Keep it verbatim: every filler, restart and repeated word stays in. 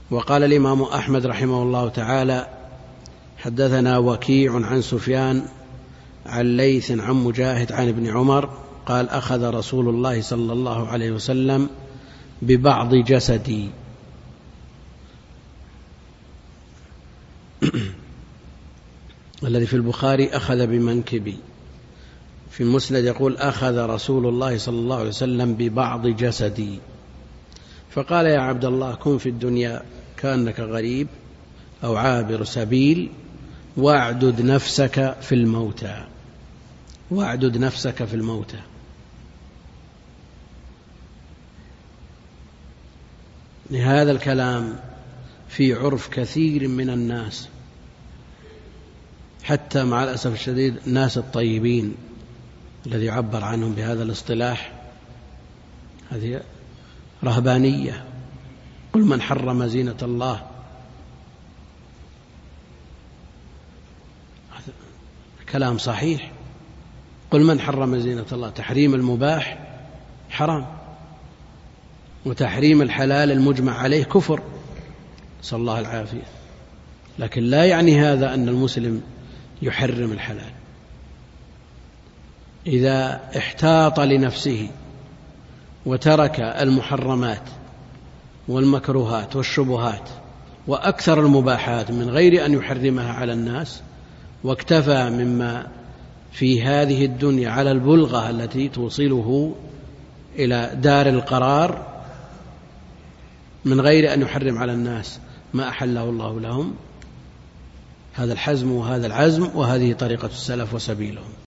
وقال الإمام أحمد رحمه الله تعالى: حدثنا وكيع عن سفيان عن ليث عن مجاهد عن ابن عمر قال: أخذ رسول الله صلى الله عليه وسلم ببعض جسدي. الذي في البخاري أخذ بمنكبي، في المسند يقول: أخذ رسول الله صلى الله عليه وسلم ببعض جسدي. فقال: يا عبد الله، كن في الدنيا كأنك غريب أو عابر سبيل، واعدد نفسك في الموتى، واعدد نفسك في الموتى. لهذا الكلام في عرف كثير من الناس، حتى مع الأسف الشديد الناس الطيبين الذي يعبر عنهم بهذا الاصطلاح، هذه رهبانية. قل من حرم زينة الله، كلام صحيح. قل من حرم زينة الله، تحريم المباح حرام، وتحريم الحلال المجمع عليه كفر، نسأل الله العافية. لكن لا يعني هذا أن المسلم يحرم الحلال. إذا احتاط لنفسه وترك المحرمات والمكروهات والشبهات وأكثر المباحات من غير أن يحرمها على الناس، واكتفى مما في هذه الدنيا على البلغة التي توصله إلى دار القرار من غير أن يحرم على الناس ما أحله الله لهم، هذا الحزم وهذا العزم، وهذه طريقة السلف وسبيلهم.